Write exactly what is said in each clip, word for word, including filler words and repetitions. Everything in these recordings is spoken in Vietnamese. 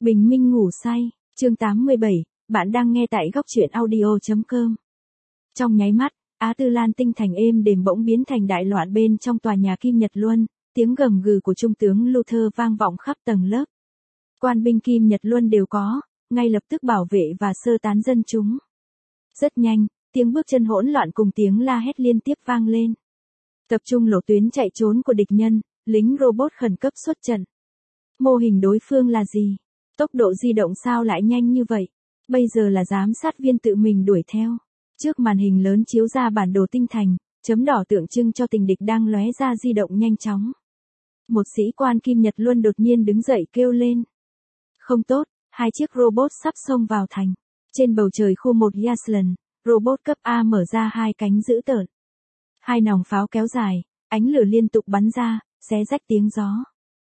Bình minh ngủ say, chương tám mươi bảy, bạn đang nghe tại góc truyện audio.com. Trong nháy mắt, Á Tư Lan tinh thành êm đềm bỗng biến thành đại loạn bên trong tòa nhà Kim Nhật Luân, tiếng gầm gừ của trung tướng Luther vang vọng khắp tầng lớp. Quan binh Kim Nhật Luân đều có, ngay lập tức bảo vệ và sơ tán dân chúng. Rất nhanh, tiếng bước chân hỗn loạn cùng tiếng la hét liên tiếp vang lên. Tập trung lộ tuyến chạy trốn của địch nhân, lính robot khẩn cấp xuất trận. Mô hình đối phương là gì? Tốc độ di động sao lại nhanh như vậy? Bây giờ là giám sát viên tự mình đuổi theo. Trước màn hình lớn chiếu ra bản đồ tinh thành, chấm đỏ tượng trưng cho tình địch đang lóe ra di động nhanh chóng. Một sĩ quan Kim Nhật Luân đột nhiên đứng dậy kêu lên. Không tốt, hai chiếc robot sắp xông vào thành. Trên bầu trời khu một Yaslan, robot cấp A mở ra hai cánh dữ tợn. Hai nòng pháo kéo dài, ánh lửa liên tục bắn ra, xé rách tiếng gió.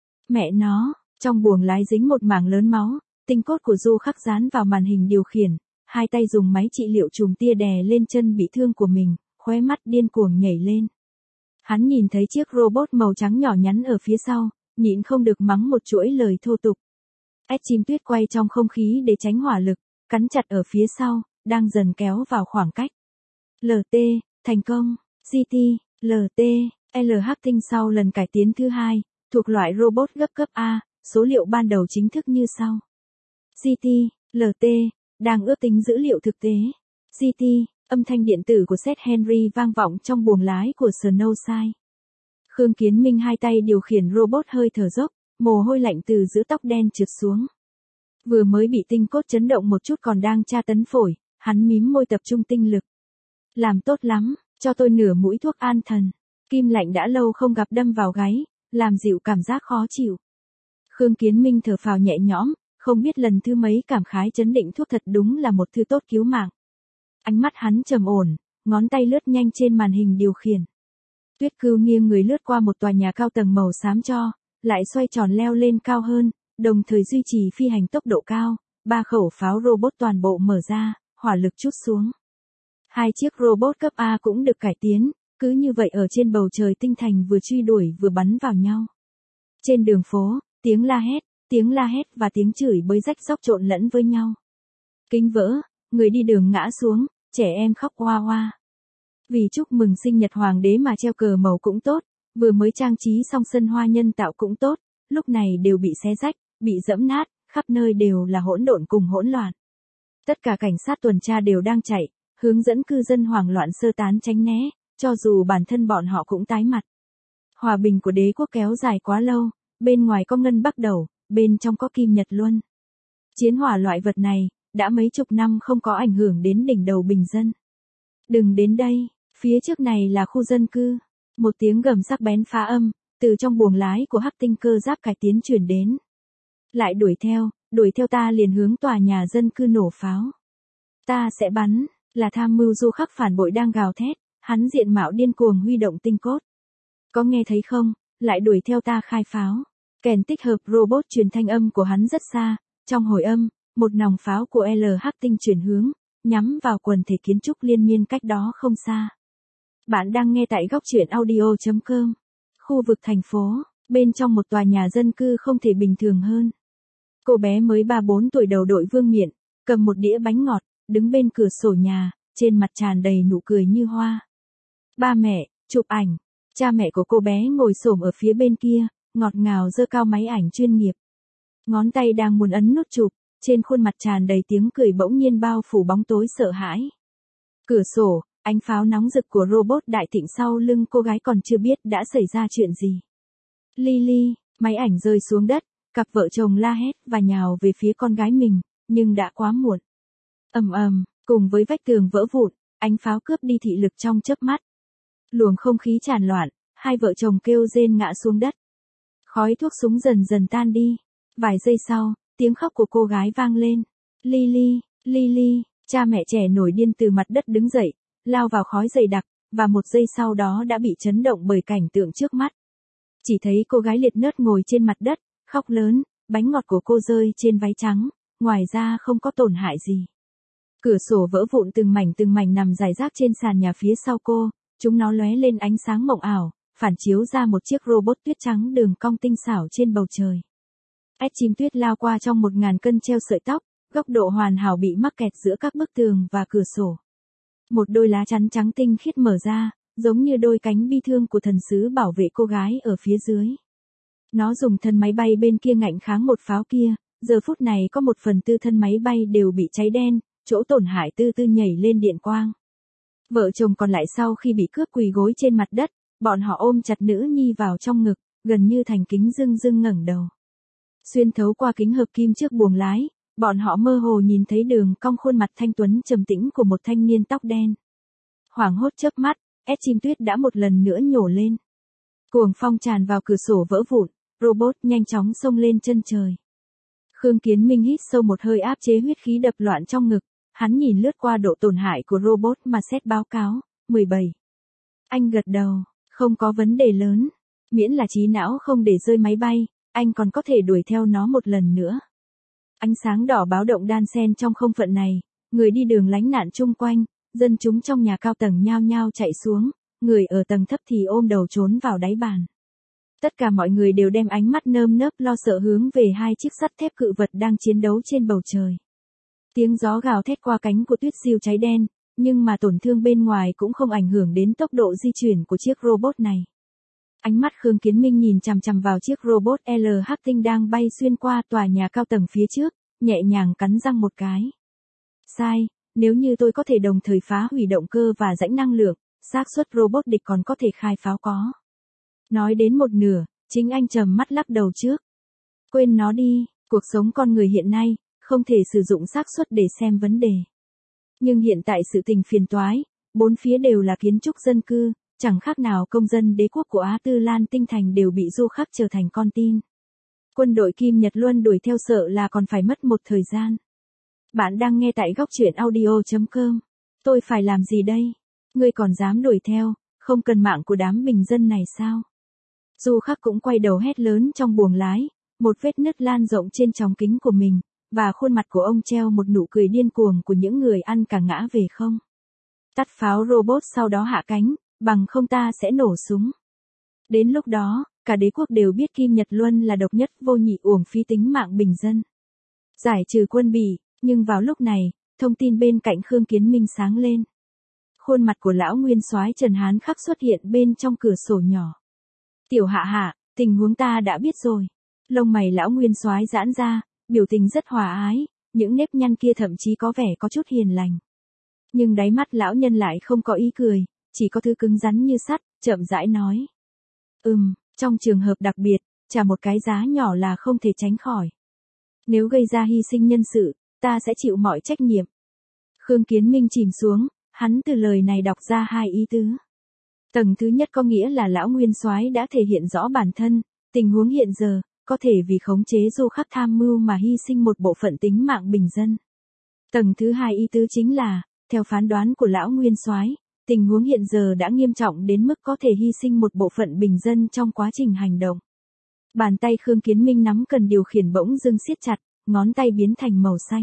Mẹ nó, trong buồng lái dính một mảng lớn máu, tinh cốt của Du Khắc dán vào màn hình điều khiển, hai tay dùng máy trị liệu chùm tia đè lên chân bị thương của mình, khóe mắt điên cuồng nhảy lên. Hắn nhìn thấy chiếc robot màu trắng nhỏ nhắn ở phía sau, nhịn không được mắng một chuỗi lời thô tục. Ếch chim tuyết quay trong không khí để tránh hỏa lực, cắn chặt ở phía sau, đang dần kéo vào khoảng cách. lờ tê, thành công, giê tê, lờ tê, lờ hát tinh sau lần cải tiến thứ hai, thuộc loại robot gấp cấp A, số liệu ban đầu chính thức như sau. giê tê, lờ tê, đang ước tính dữ liệu thực tế. giê tê, âm thanh điện tử của Seth Henry vang vọng trong buồng lái của Snowside. Khương Kiến Minh hai tay điều khiển robot hơi thở dốc, mồ hôi lạnh từ giữa tóc đen trượt xuống. Vừa mới bị tinh cốt chấn động một chút còn đang tra tấn phổi, hắn mím môi tập trung tinh lực. Làm tốt lắm, cho tôi nửa mũi thuốc an thần. Kim lạnh đã lâu không gặp đâm vào gáy, làm dịu cảm giác khó chịu. Khương Kiến Minh thở phào nhẹ nhõm, không biết lần thứ mấy cảm khái chấn định thuốc thật đúng là một thứ tốt cứu mạng. Ánh mắt hắn trầm ổn, ngón tay lướt nhanh trên màn hình điều khiển. Tuyết Cưu nghiêng người lướt qua một tòa nhà cao tầng màu xám cho, lại xoay tròn leo lên cao hơn, đồng thời duy trì phi hành tốc độ cao, ba khẩu pháo robot toàn bộ mở ra, hỏa lực trút xuống. Hai chiếc robot cấp A cũng được cải tiến, cứ như vậy ở trên bầu trời tinh thành vừa truy đuổi vừa bắn vào nhau. Trên đường phố, tiếng la hét, tiếng la hét và tiếng chửi bới rách róc trộn lẫn với nhau. Kính vỡ, người đi đường ngã xuống, trẻ em khóc oa oa. Vì chúc mừng sinh nhật hoàng đế mà treo cờ màu cũng tốt, vừa mới trang trí xong sân hoa nhân tạo cũng tốt, lúc này đều bị xé rách, bị dẫm nát, khắp nơi đều là hỗn độn cùng hỗn loạn. Tất cả cảnh sát tuần tra đều đang chạy, hướng dẫn cư dân hoảng loạn sơ tán tránh né, cho dù bản thân bọn họ cũng tái mặt. Hòa bình của đế quốc kéo dài quá lâu, bên ngoài có ngân bắc đầu, bên trong có Kim Nhật Luân. Chiến hỏa loại vật này, đã mấy chục năm không có ảnh hưởng đến đỉnh đầu bình dân. Đừng đến đây, phía trước này là khu dân cư. Một tiếng gầm sắc bén phá âm, từ trong buồng lái của hắc tinh cơ giáp cải tiến truyền đến. Lại đuổi theo, đuổi theo ta liền hướng tòa nhà dân cư nổ pháo. Ta sẽ bắn, là tham mưu Du Khắc phản bội đang gào thét, hắn diện mạo điên cuồng huy động tinh cốt. Có nghe thấy không, lại đuổi theo ta khai pháo. Kèn tích hợp robot truyền thanh âm của hắn rất xa, trong hồi âm, một nòng pháo của lờ hát tinh chuyển hướng, nhắm vào quần thể kiến trúc liên miên cách đó không xa. Bạn đang nghe tại góc truyện audio.com. Khu vực thành phố, bên trong một tòa nhà dân cư không thể bình thường hơn. Cô bé mới ba bốn tuổi đầu đội vương miện, cầm một đĩa bánh ngọt, đứng bên cửa sổ nhà, trên mặt tràn đầy nụ cười như hoa. Ba mẹ, chụp ảnh. Cha mẹ của cô bé ngồi xổm ở phía bên kia, ngọt ngào giơ cao máy ảnh chuyên nghiệp. Ngón tay đang muốn ấn nút chụp, trên khuôn mặt tràn đầy tiếng cười bỗng nhiên bao phủ bóng tối sợ hãi. Cửa sổ, ánh pháo nóng rực của robot đại thịnh sau lưng cô gái còn chưa biết đã xảy ra chuyện gì. Lily, máy ảnh rơi xuống đất, cặp vợ chồng la hét và nhào về phía con gái mình, nhưng đã quá muộn. Ầm ầm, cùng với vách tường vỡ vụn, ánh pháo cướp đi thị lực trong chớp mắt. Luồng không khí tràn loạn, hai vợ chồng kêu rên ngã xuống đất. Khói thuốc súng dần dần tan đi. Vài giây sau, tiếng khóc của cô gái vang lên. Lily, Lily, cha mẹ trẻ nổi điên từ mặt đất đứng dậy, lao vào khói dày đặc, và một giây sau đó đã bị chấn động bởi cảnh tượng trước mắt. Chỉ thấy cô gái liệt nớt ngồi trên mặt đất, khóc lớn, bánh ngọt của cô rơi trên váy trắng, ngoài ra không có tổn hại gì. Cửa sổ vỡ vụn từng mảnh từng mảnh nằm rải rác trên sàn nhà phía sau cô, chúng nó lóe lên ánh sáng mộng ảo, phản chiếu ra một chiếc robot tuyết trắng đường cong tinh xảo trên bầu trời. Ếch chim tuyết lao qua trong một ngàn cân treo sợi tóc, góc độ hoàn hảo bị mắc kẹt giữa các bức tường và cửa sổ. Một đôi lá chắn trắng tinh khiết mở ra, giống như đôi cánh bi thương của thần sứ bảo vệ cô gái ở phía dưới. Nó dùng thân máy bay bên kia ngạnh kháng một pháo kia, giờ phút này có một phần tư thân máy bay đều bị cháy đen, chỗ tổn hại tư tư nhảy lên điện quang. Vợ chồng còn lại sau khi bị cướp quỳ gối trên mặt đất, bọn họ ôm chặt nữ nhi vào trong ngực, gần như thành kính dưng dưng ngẩng đầu. Xuyên thấu qua kính hợp kim trước buồng lái, bọn họ mơ hồ nhìn thấy đường cong khuôn mặt thanh tuấn trầm tĩnh của một thanh niên tóc đen. Hoảng hốt chớp mắt, ếch chim tuyết đã một lần nữa nhổ lên. Cuồng phong tràn vào cửa sổ vỡ vụn, robot nhanh chóng xông lên chân trời. Khương Kiến Minh hít sâu một hơi áp chế huyết khí đập loạn trong ngực, hắn nhìn lướt qua độ tổn hại của robot mà xét báo cáo, mười bảy. Anh gật đầu, không có vấn đề lớn, miễn là trí não không để rơi máy bay, anh còn có thể đuổi theo nó một lần nữa. Ánh sáng đỏ báo động đan xen trong không phận này, người đi đường lánh nạn chung quanh, dân chúng trong nhà cao tầng nhao nhao chạy xuống, người ở tầng thấp thì ôm đầu trốn vào đáy bàn. Tất cả mọi người đều đem ánh mắt nơm nớp lo sợ hướng về hai chiếc sắt thép cự vật đang chiến đấu trên bầu trời. Tiếng gió gào thét qua cánh của tuyết siêu cháy đen, nhưng mà tổn thương bên ngoài cũng không ảnh hưởng đến tốc độ di chuyển của chiếc robot này. Ánh mắt Khương Kiến Minh nhìn chằm chằm vào chiếc robot L H tinh đang bay xuyên qua tòa nhà cao tầng phía trước, nhẹ nhàng cắn răng một cái. Sai, nếu như tôi có thể đồng thời phá hủy động cơ và rãnh năng lượng, xác suất robot địch còn có thể khai pháo có. Nói đến một nửa, chính anh trầm mắt lắc đầu trước. Quên nó đi, cuộc sống con người hiện nay, không thể sử dụng xác suất để xem vấn đề. Nhưng hiện tại sự tình phiền toái, bốn phía đều là kiến trúc dân cư, chẳng khác nào công dân đế quốc của Á Tư Lan Tinh Thành đều bị du khắc trở thành con tin. Quân đội Kim Nhật Luân đuổi theo sợ là còn phải mất một thời gian. Bạn đang nghe tại góc truyện audio chấm com. Tôi phải làm gì đây? Ngươi còn dám đuổi theo, không cần mạng của đám bình dân này sao? Du khắc cũng quay đầu hét lớn trong buồng lái, một vết nứt lan rộng trên tròng kính của mình, và khuôn mặt của ông treo một nụ cười điên cuồng của những người ăn cả ngã về không. Tắt pháo robot sau đó hạ cánh, bằng không ta sẽ nổ súng. Đến lúc đó, cả đế quốc đều biết Kim Nhật Luân là độc nhất vô nhị uổng phí tính mạng bình dân. Giải trừ quân Bỉ, nhưng vào lúc này, thông tin bên cạnh Khương Kiến Minh sáng lên. Khuôn mặt của lão nguyên soái Trần Hán Khắc xuất hiện bên trong cửa sổ nhỏ. Tiểu Hạ Hạ, tình huống ta đã biết rồi. Lông mày lão nguyên soái giãn ra, biểu tình rất hòa ái, những nếp nhăn kia thậm chí có vẻ có chút hiền lành. Nhưng đáy mắt lão nhân lại không có ý cười, chỉ có thứ cứng rắn như sắt, chậm rãi nói. Ừm, trong trường hợp đặc biệt, trả một cái giá nhỏ là không thể tránh khỏi. Nếu gây ra hy sinh nhân sự, ta sẽ chịu mọi trách nhiệm. Khương Kiến Minh chìm xuống, hắn từ lời này đọc ra hai ý tứ. Tầng thứ nhất có nghĩa là lão nguyên soái đã thể hiện rõ bản thân, tình huống hiện giờ, có thể vì khống chế du khắc tham mưu mà hy sinh một bộ phận tính mạng bình dân. Tầng thứ hai ý tứ chính là, theo phán đoán của lão nguyên soái, tình huống hiện giờ đã nghiêm trọng đến mức có thể hy sinh một bộ phận bình dân trong quá trình hành động. Bàn tay Khương Kiến Minh nắm cần điều khiển bỗng dưng siết chặt, ngón tay biến thành màu xanh.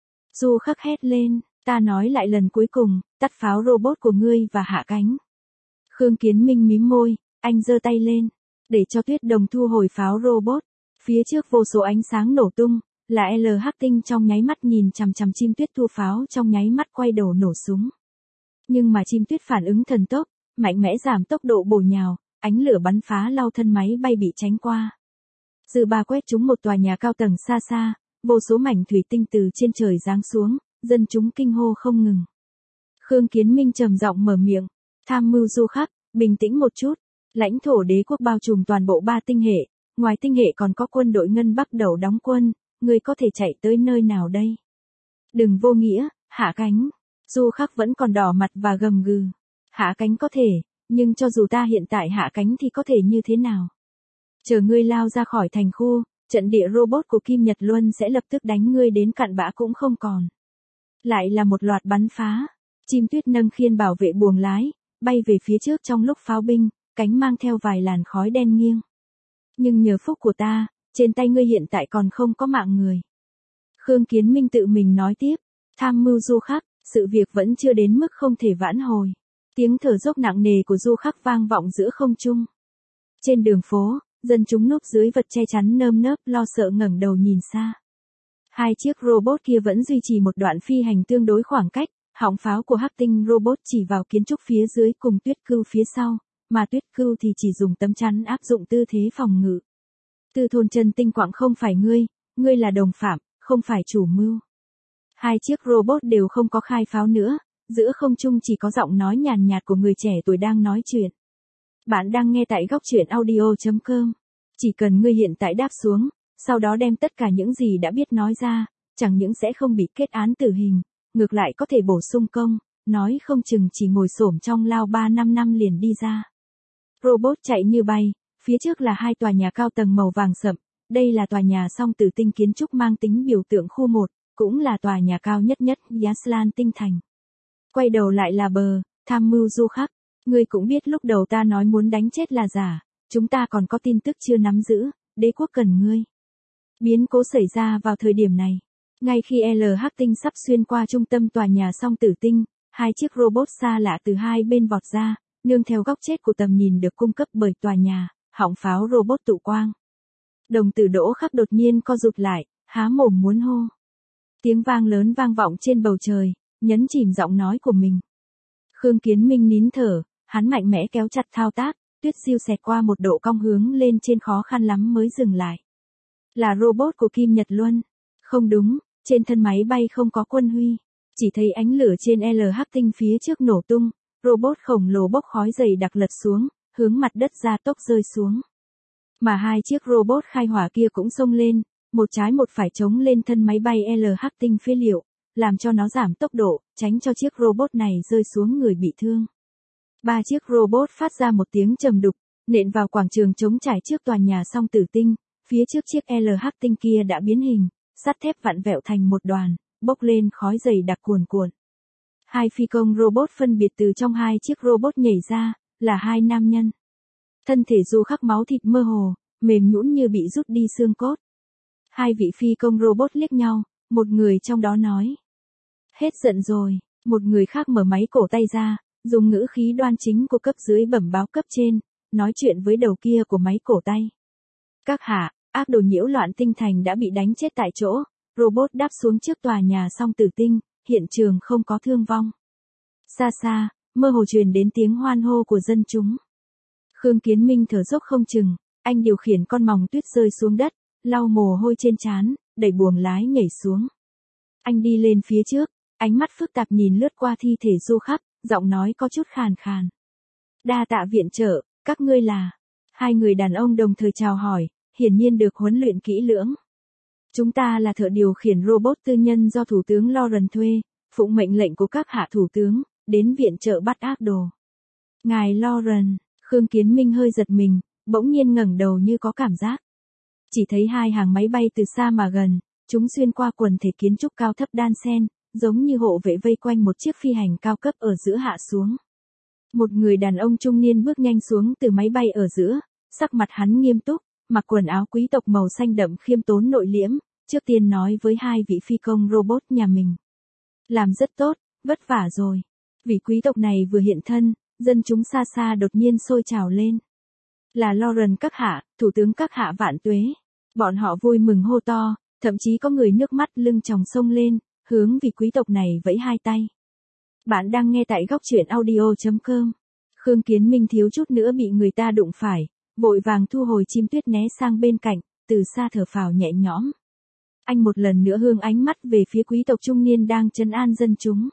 Du khắc hét lên, ta nói lại lần cuối cùng, tắt pháo robot của ngươi và hạ cánh. Khương Kiến Minh mím môi, anh giơ tay lên, để cho Tuyết Đồng thu hồi pháo robot. Phía trước vô số ánh sáng nổ tung, là L H tinh trong nháy mắt nhìn chằm chằm chim tuyết thu pháo trong nháy mắt quay đầu nổ súng. Nhưng mà chim tuyết phản ứng thần tốc, mạnh mẽ giảm tốc độ bổ nhào, ánh lửa bắn phá lau thân máy bay bị tránh qua. Dư ba quét trúng một tòa nhà cao tầng xa xa, vô số mảnh thủy tinh từ trên trời giáng xuống, dân chúng kinh hô không ngừng. Khương Kiến Minh trầm giọng mở miệng, tham mưu du khắc, bình tĩnh một chút, lãnh thổ đế quốc bao trùm toàn bộ ba tinh hệ, ngoài tinh hệ còn có quân đội Ngân Bắc đầu đóng quân, người có thể chạy tới nơi nào đây? Đừng vô nghĩa, hạ cánh. Du khắc vẫn còn đỏ mặt và gầm gừ. Hạ cánh có thể, nhưng cho dù ta hiện tại hạ cánh thì có thể như thế nào? Chờ ngươi lao ra khỏi thành khu, trận địa robot của Kim Nhật Luân sẽ lập tức đánh ngươi đến cặn bã cũng không còn. Lại là một loạt bắn phá. Chim tuyết nâng khiên bảo vệ buồng lái, bay về phía trước trong lúc pháo binh, cánh mang theo vài làn khói đen nghiêng. Nhưng nhờ phúc của ta, trên tay ngươi hiện tại còn không có mạng người. Khương Kiến Minh tự mình nói tiếp, tham mưu du khắc, sự việc vẫn chưa đến mức không thể vãn hồi. Tiếng thở dốc nặng nề của du khắc vang vọng giữa không trung. Trên đường phố, dân chúng núp dưới vật che chắn nơm nớp lo sợ ngẩng đầu nhìn xa. Hai chiếc robot kia vẫn duy trì một đoạn phi hành tương đối khoảng cách, họng pháo của hắc tinh robot chỉ vào kiến trúc phía dưới cùng Tuyết Cưu phía sau, mà Tuyết Cưu thì chỉ dùng tấm chắn áp dụng tư thế phòng ngự. Tư Thôn Chân Tinh Quạng không phải ngươi, ngươi là đồng phạm, không phải chủ mưu. Hai chiếc robot đều không có khai pháo nữa, giữa không trung chỉ có giọng nói nhàn nhạt của người trẻ tuổi đang nói chuyện. Bạn đang nghe tại góc truyện audio chấm com. Chỉ cần ngươi hiện tại đáp xuống, sau đó đem tất cả những gì đã biết nói ra, chẳng những sẽ không bị kết án tử hình, ngược lại có thể bổ sung công, nói không chừng chỉ ngồi xổm trong lao ba năm năm liền đi ra. Robot chạy như bay, phía trước là hai tòa nhà cao tầng màu vàng sậm, đây là tòa nhà song tử tinh kiến trúc mang tính biểu tượng khu một, cũng là tòa nhà cao nhất nhất Yaslan tinh thành. Quay đầu lại là bờ, tham mưu du khắc, ngươi cũng biết lúc đầu ta nói muốn đánh chết là giả, chúng ta còn có tin tức chưa nắm giữ, đế quốc cần ngươi. Biến cố xảy ra vào thời điểm này. Ngay khi L H tinh sắp xuyên qua trung tâm tòa nhà song tử tinh, hai chiếc robot xa lạ từ hai bên vọt ra, nương theo góc chết của tầm nhìn được cung cấp bởi tòa nhà, họng pháo robot tụ quang. Đồng tử Đỗ Khắc đột nhiên co rụt lại, há mồm muốn hô. Tiếng vang lớn vang vọng trên bầu trời, nhấn chìm giọng nói của mình. Khương Kiến Minh nín thở, hắn mạnh mẽ kéo chặt thao tác, tuyết diêu xẹt qua một độ cong hướng lên trên khó khăn lắm mới dừng lại. Là robot của Kim Nhật Luân. Không đúng, trên thân máy bay không có Quân Huy. Chỉ thấy ánh lửa trên L H tinh phía trước nổ tung, robot khổng lồ bốc khói dày đặc lật xuống, hướng mặt đất ra tốc rơi xuống. Mà hai chiếc robot khai hỏa kia cũng xông lên, một trái một phải chống lên thân máy bay L H tinh phế liệu, làm cho nó giảm tốc độ, tránh cho chiếc robot này rơi xuống người bị thương. Ba chiếc robot phát ra một tiếng trầm đục, nện vào quảng trường trống trải trước tòa nhà song tử tinh, phía trước chiếc L H tinh kia đã biến hình, sắt thép vặn vẹo thành một đoàn, bốc lên khói dày đặc cuồn cuộn. Hai phi công robot phân biệt từ trong hai chiếc robot nhảy ra, là hai nam nhân. Thân thể Du Khắc máu thịt mơ hồ, mềm nhũn như bị rút đi xương cốt. Hai vị phi công robot liếc nhau, một người trong đó nói. Hết giận rồi, một người khác mở máy cổ tay ra, dùng ngữ khí đoan chính của cấp dưới bẩm báo cấp trên, nói chuyện với đầu kia của máy cổ tay. Các hạ, ác đồ nhiễu loạn tinh thành đã bị đánh chết tại chỗ, robot đáp xuống trước tòa nhà song tử tinh, hiện trường không có thương vong. Xa xa, mơ hồ truyền đến tiếng hoan hô của dân chúng. Khương Kiến Minh thở dốc không chừng, anh điều khiển con mòng tuyết rơi xuống đất, lau mồ hôi trên trán, đẩy buồng lái nhảy xuống. Anh đi lên phía trước, ánh mắt phức tạp nhìn lướt qua thi thể Du Khắc, giọng nói có chút khàn khàn. Đa tạ viện trợ, các ngươi là. Hai người đàn ông đồng thời chào hỏi, hiển nhiên được huấn luyện kỹ lưỡng. Chúng ta là thợ điều khiển robot tư nhân do Thủ tướng Lauren thuê, phụng mệnh lệnh của các hạ thủ tướng, đến viện trợ bắt ác đồ. Ngài Lauren, Khương Kiến Minh hơi giật mình, bỗng nhiên ngẩng đầu như có cảm giác. Chỉ thấy hai hàng máy bay từ xa mà gần, chúng xuyên qua quần thể kiến trúc cao thấp đan xen, giống như hộ vệ vây quanh một chiếc phi hành cao cấp ở giữa hạ xuống. Một người đàn ông trung niên bước nhanh xuống từ máy bay ở giữa, sắc mặt hắn nghiêm túc, mặc quần áo quý tộc màu xanh đậm khiêm tốn nội liễm, trước tiên nói với hai vị phi công robot nhà mình. Làm rất tốt, vất vả rồi. Vị quý tộc này vừa hiện thân, dân chúng xa xa đột nhiên sôi trào lên. Là Lauren các hạ, thủ tướng các hạ vạn tuế. Bọn họ vui mừng hô to, thậm chí có người nước mắt lưng tròng sông lên, hướng vị quý tộc này vẫy hai tay. Bạn đang nghe tại góc truyện audio chấm com. Khương Kiến Minh thiếu chút nữa bị người ta đụng phải, vội vàng thu hồi chim tuyết né sang bên cạnh, từ xa thở phào nhẹ nhõm. Anh một lần nữa hướng ánh mắt về phía quý tộc trung niên đang trấn an dân chúng.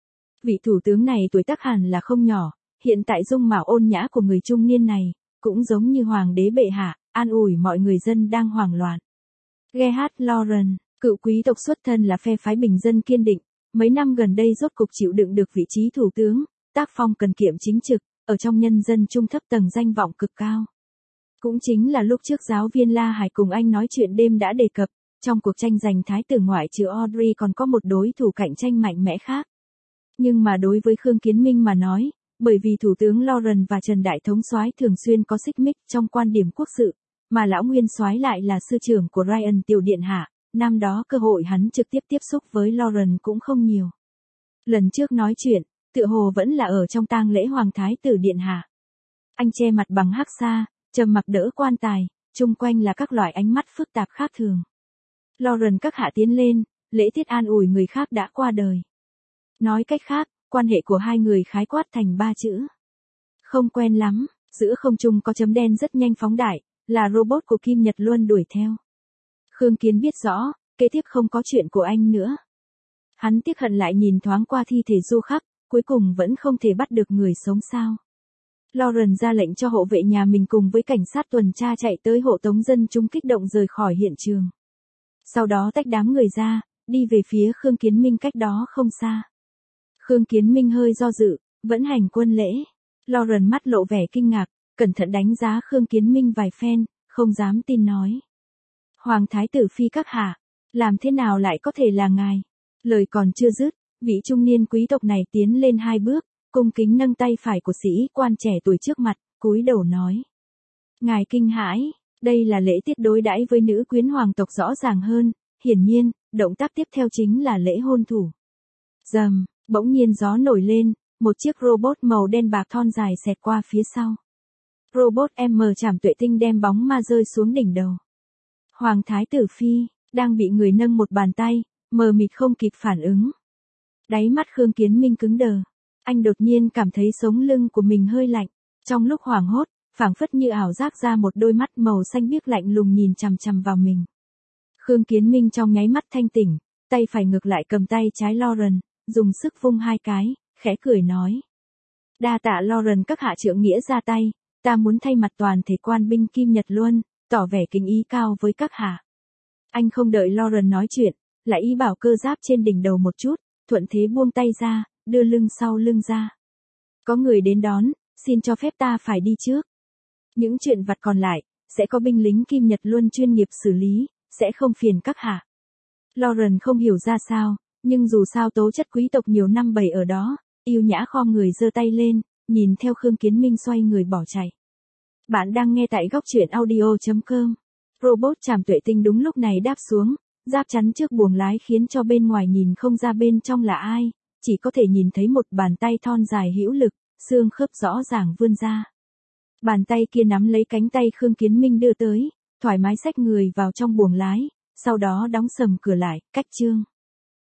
Vị thủ tướng này tuổi tác hẳn là không nhỏ, hiện tại dung mạo ôn nhã của người trung niên này, cũng giống như hoàng đế bệ hạ, an ủi mọi người dân đang hoảng loạn. Gerhard Lauren, cựu quý tộc xuất thân là phe phái bình dân kiên định, mấy năm gần đây rốt cục chịu đựng được vị trí thủ tướng, tác phong cần kiệm chính trực, ở trong nhân dân trung thấp tầng danh vọng cực cao. Cũng chính là lúc trước giáo viên La Hải cùng anh nói chuyện đêm đã đề cập, trong cuộc tranh giành thái tử ngoại trừ Audrey còn có một đối thủ cạnh tranh mạnh mẽ khác. Nhưng mà đối với Khương Kiến Minh mà nói, bởi vì Thủ tướng Lauren và Trần Đại Thống soái thường xuyên có xích mích trong quan điểm quốc sự, mà lão nguyên soái lại là sư trưởng của Ryan Tiểu Điện Hạ, năm đó cơ hội hắn trực tiếp tiếp xúc với Lauren cũng không nhiều. Lần trước nói chuyện, tựa hồ vẫn là ở trong tang lễ Hoàng Thái tử Điện Hạ. Anh che mặt bằng hắc sa, trầm mặc đỡ quan tài, chung quanh là các loại ánh mắt phức tạp khác thường. Lauren các hạ tiến lên, lễ tiết an ủi người khác đã qua đời. Nói cách khác, quan hệ của hai người khái quát thành ba chữ. Không quen lắm, giữa không trung có chấm đen rất nhanh phóng đại, là robot của Kim Nhật Luân đuổi theo. Khương Kiến biết rõ, kế tiếp không có chuyện của anh nữa. Hắn tiếc hận lại nhìn thoáng qua thi thể du khắc, cuối cùng vẫn không thể bắt được người sống sao. Lauren ra lệnh cho hộ vệ nhà mình cùng với cảnh sát tuần tra chạy tới hộ tống dân chúng kích động rời khỏi hiện trường. Sau đó tách đám người ra, đi về phía Khương Kiến Minh cách đó không xa. Khương Kiến Minh hơi do dự, vẫn hành quân lễ. Lauren mắt lộ vẻ kinh ngạc, cẩn thận đánh giá Khương Kiến Minh vài phen, không dám tin nói. Hoàng thái tử phi các hạ, làm thế nào lại có thể là ngài? Lời còn chưa dứt, vị trung niên quý tộc này tiến lên hai bước, cung kính nâng tay phải của sĩ quan trẻ tuổi trước mặt, cúi đầu nói. Ngài kinh hãi, đây là lễ tiết đối đãi với nữ quyến hoàng tộc rõ ràng hơn, hiển nhiên, động tác tiếp theo chính là lễ hôn thủ. Rầm, bỗng nhiên gió nổi lên, một chiếc robot màu đen bạc thon dài xẹt qua phía sau. Robot M Trảm Tuệ Tinh đem bóng ma rơi xuống đỉnh đầu. Hoàng thái tử phi, đang bị người nâng một bàn tay, mờ mịt không kịp phản ứng. Đáy mắt Khương Kiến Minh cứng đờ. Anh đột nhiên cảm thấy sống lưng của mình hơi lạnh. Trong lúc hoảng hốt, phảng phất như ảo giác ra một đôi mắt màu xanh biếc lạnh lùng nhìn chằm chằm vào mình. Khương Kiến Minh trong nháy mắt thanh tỉnh, tay phải ngược lại cầm tay trái Lauren, dùng sức vung hai cái, khẽ cười nói. Đa tạ Lauren các hạ trượng nghĩa ra tay, ta muốn thay mặt toàn thể quan binh Kim Nhật Luân, tỏ vẻ kính ý cao với các hạ. Anh không đợi Lauren nói chuyện, lại ý bảo cơ giáp trên đỉnh đầu một chút, thuận thế buông tay ra, đưa lưng sau lưng ra. Có người đến đón, xin cho phép ta phải đi trước. Những chuyện vặt còn lại, sẽ có binh lính Kim Nhật Luân chuyên nghiệp xử lý, sẽ không phiền các hạ. Lauren không hiểu ra sao, nhưng dù sao tố chất quý tộc nhiều năm bày ở đó, yêu nhã khom người giơ tay lên, nhìn theo Khương Kiến Minh xoay người bỏ chạy. Bạn đang nghe tại góc truyện audio chấm com. Robot Trảm Tuệ Tinh đúng lúc này đáp xuống, giáp chắn trước buồng lái khiến cho bên ngoài nhìn không ra bên trong là ai, chỉ có thể nhìn thấy một bàn tay thon dài hữu lực, xương khớp rõ ràng vươn ra. Bàn tay kia nắm lấy cánh tay Khương Kiến Minh đưa tới, thoải mái xách người vào trong buồng lái, sau đó đóng sầm cửa lại, cách chương.